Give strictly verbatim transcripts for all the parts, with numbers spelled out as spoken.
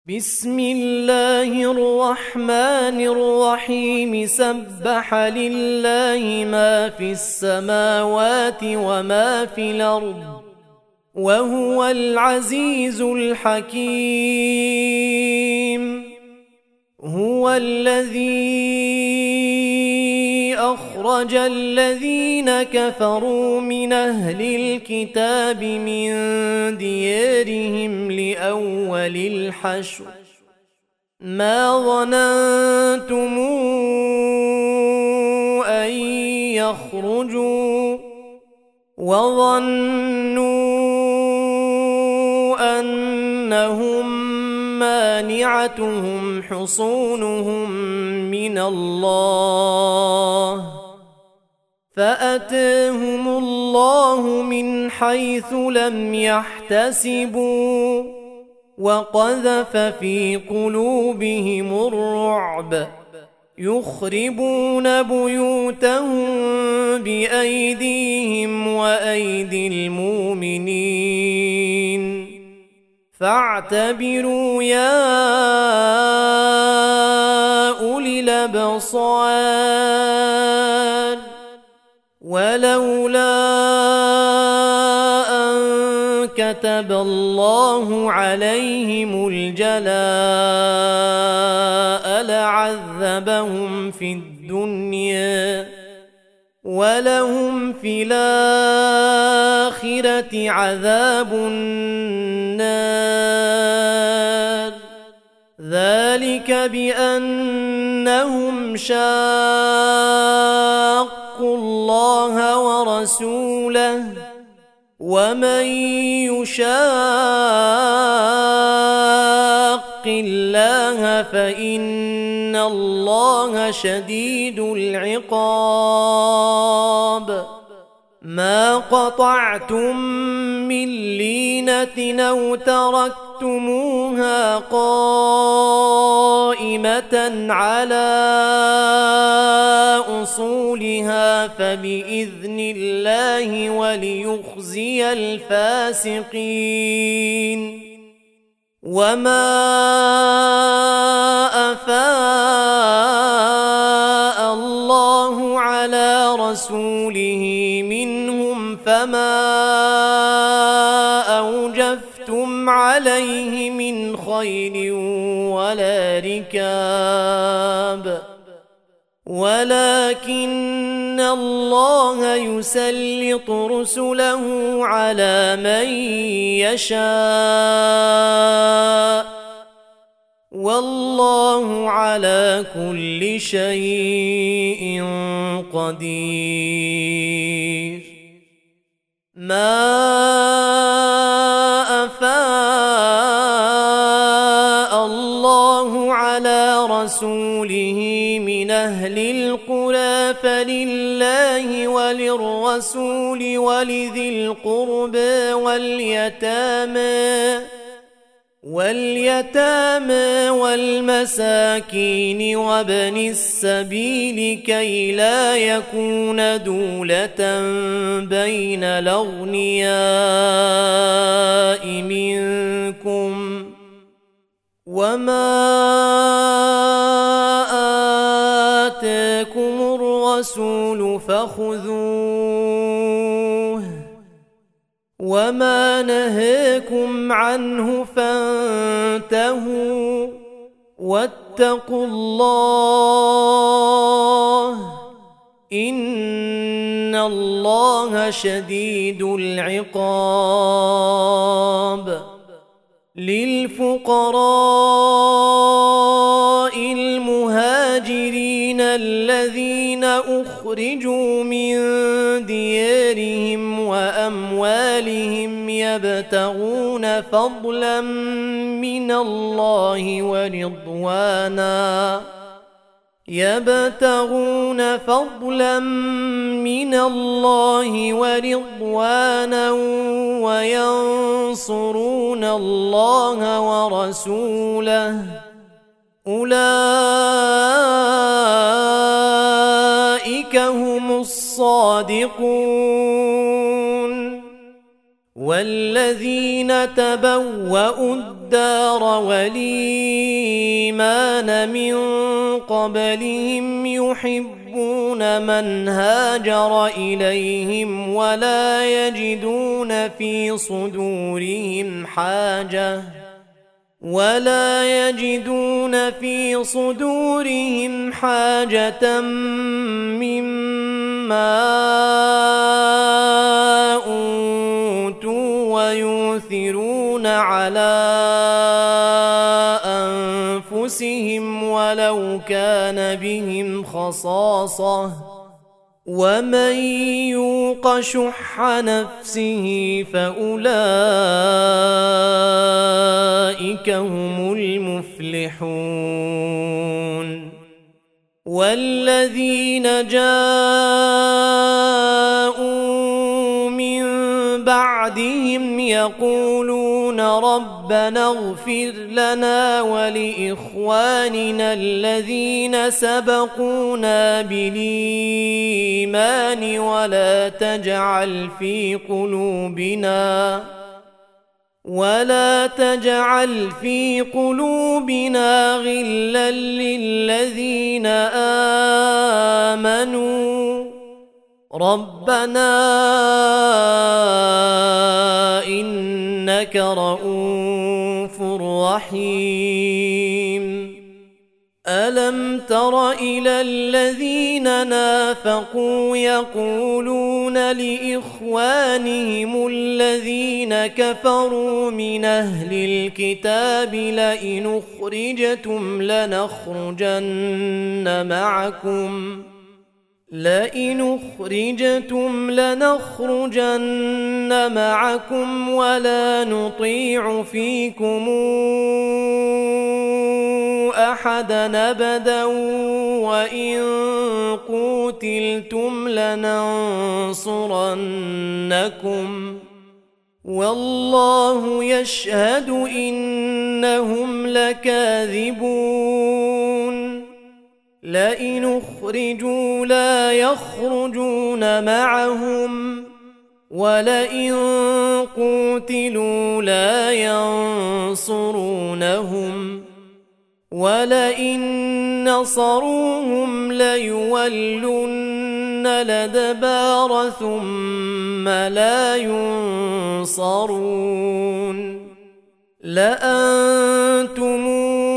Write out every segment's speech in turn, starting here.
بسم الله الرحمن الرحيم سبح لله ما في السماوات وما في الأرض وهو العزيز الحكيم. هو الذي أخرج الذين كفروا من أهل الكتاب من ديارهم لأول الحشر ما ظننتم أن يخرجوا وظنوا أنهم مانعتهم حصونهم من الله فأتاهم الله من حيث لم يحتسبوا وقذف في قلوبهم الرعب يخربون بيوتهم بأيديهم وأيدي المؤمنين فاعتبروا يا أولي الأبصار. ولولا أن كتب الله عليهم الجلاء لعذبهم في الدنيا ولهم في الآخرة عذاب النار ذلك بأنهم شاقوا الله ورسوله ومن يشاق الله فإن الله شديد العقاب. ما قطعتم من لينة أو تركتموها قائمة على أصولها فبإذن الله وليخزي الفاسقين. وما أفاء الله على رسوله منهم فما أوجفتم عليه من خيل ولا ركاب ولكن الله يسلط رسله على من يشاء والله على كل شيء قدير. ما أفاء الله على رسوله من أهل القرى فلله وللرسول ولذي القربى واليتامى واليتامى والمساكين وابن السبيل كي لا يكون دولة بين الأغنياء منكم وما آتاكم الرسول فخذوه وما نهاكم عنه فانتهوا واتقوا الله إن الله شديد العقاب. للفقراء المهاجرين الذين أخرجوا من ديارهم وأموالهم يبتغون فضلا من الله ورضوانا يبتغون فضلا من الله ورضوانا وينصرون الله ورسوله أولئك هم الصادقون. والذين تبوأوا الدار والإيمان من قبلهم يحبون من هاجر إليهم ولا يجدون في صدورهم حاجة ولا يجدون في صدورهم حاجة مما أوتوا ويؤثرون على أنفسهم ولو كان بهم خصاصة ومن يوق شح نفسه فأولئك هم المفلحون والذين جاءوا من بعدهم يقولون ربنا اغفر لنا ولإخواننا الذين سبقونا بالإيمان ولا تجعل في قلوبنا ولا تجعل في قلوبنا غلا للذين آمنوا ربنا إنك رؤوف رحيم ألم تر إلى الذين نافقوا يقولون لإخوانهم الذين كفروا من أهل الكتاب لئن أخرجتم لنخرجن معكم لئن أخرجتم لنخرجن معكم ولا نطيع فيكم أحدا أبدا وإن قوتلتم لننصرنكم والله يشهد إنهم لكاذبون لئن أخرجوا لا يخرجون معهم ولئن قوتلوا لا ينصرونهم ولئن نصروهم ليولن الأدبار ثم لا ينصرون لأنتم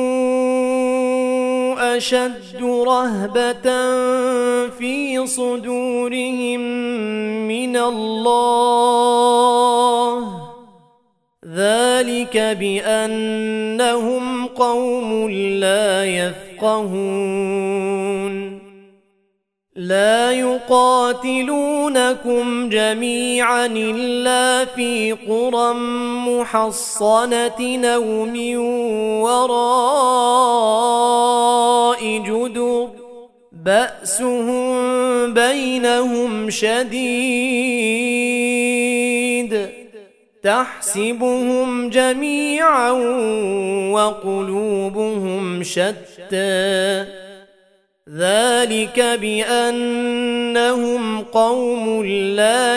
أشد رهبة في صدورهم من الله ذلك بأنهم قوم لا يفقهون لا يقاتلونكم جميعا إلا في قرى محصنة أو من وراء جدر بأسهم بينهم شديد تحسبهم جميعا وقلوبهم شتى ذلك بأنهم قوم لا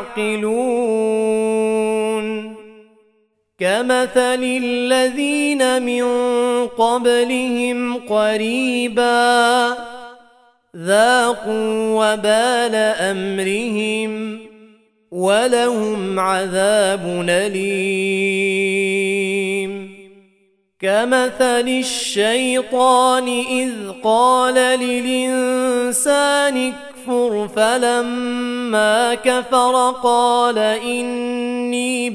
يعقلون كمثل الذين من قبلهم قريبا ذاقوا وبال أمرهم ولهم عذاب أليم كمثل الشيطان إذ قال للإنسان اكفر فلما كفر قال إني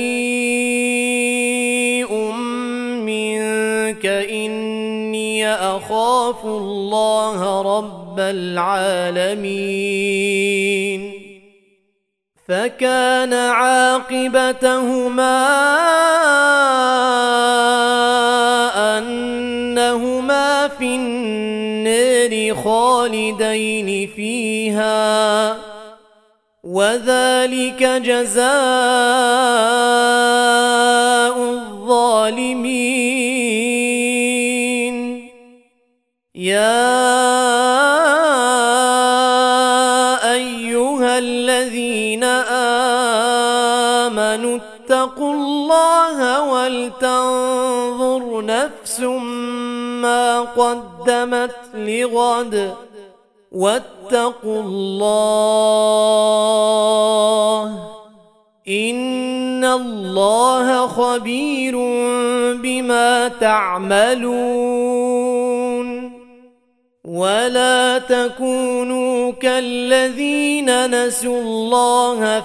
بريء منك إني أخاف الله رب العالمين فكان عاقبتهما أنهما في النار خالدين فيها وذلك جزاء الظالمين يا أيها الذين آمنوا اتقوا الله ولتنظر نفس ما قدمت لغد واتقوا الله إن الله خبير بما تعملون ولا تكونوا كالذين نسوا الله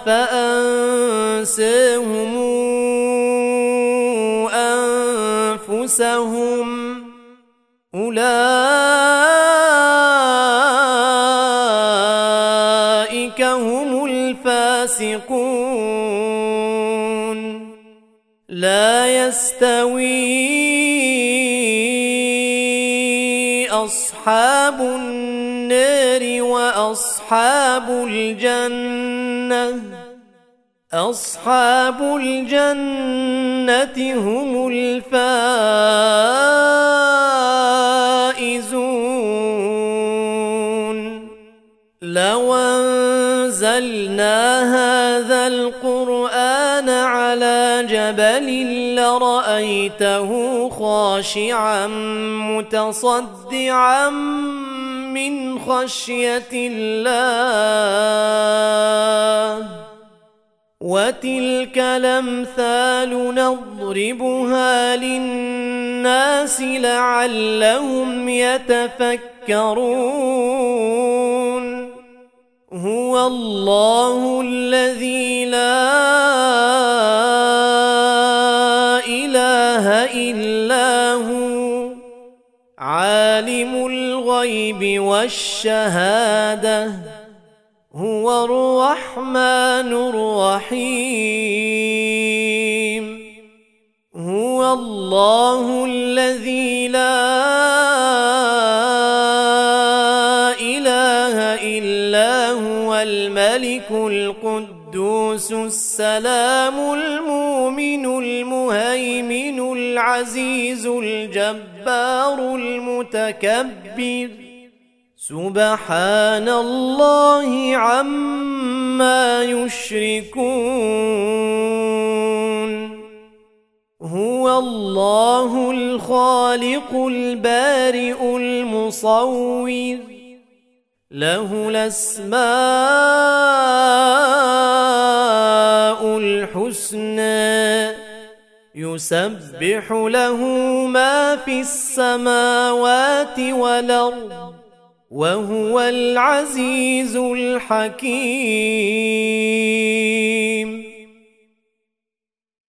فأنساهم أنفسهم أولئك هم الفاسقون لا يستوي أصحاب النار وأصحاب الجنة أصحاب الجنة هم الفائزون لو أنزلنا هذا القرآن على جبل لرأيته خاشعا متصدعا من خشية الله وتلك الأمثال نضربها للناس لعلهم يتفكرون هو الله الذي لا إله إلا هو عالم الغيب والشهادة هو الرحمن الرحيم هو الله الذي لا إله إلا هو الملك القدوس السلام المؤمن المهيمن العزيز الجبار المتكبر سبحان الله عما يشركون هو الله الخالق البارئ المصور له الأسماء الحسنى يسبح له ما في السماوات والأرض وهو العزيز الحكيم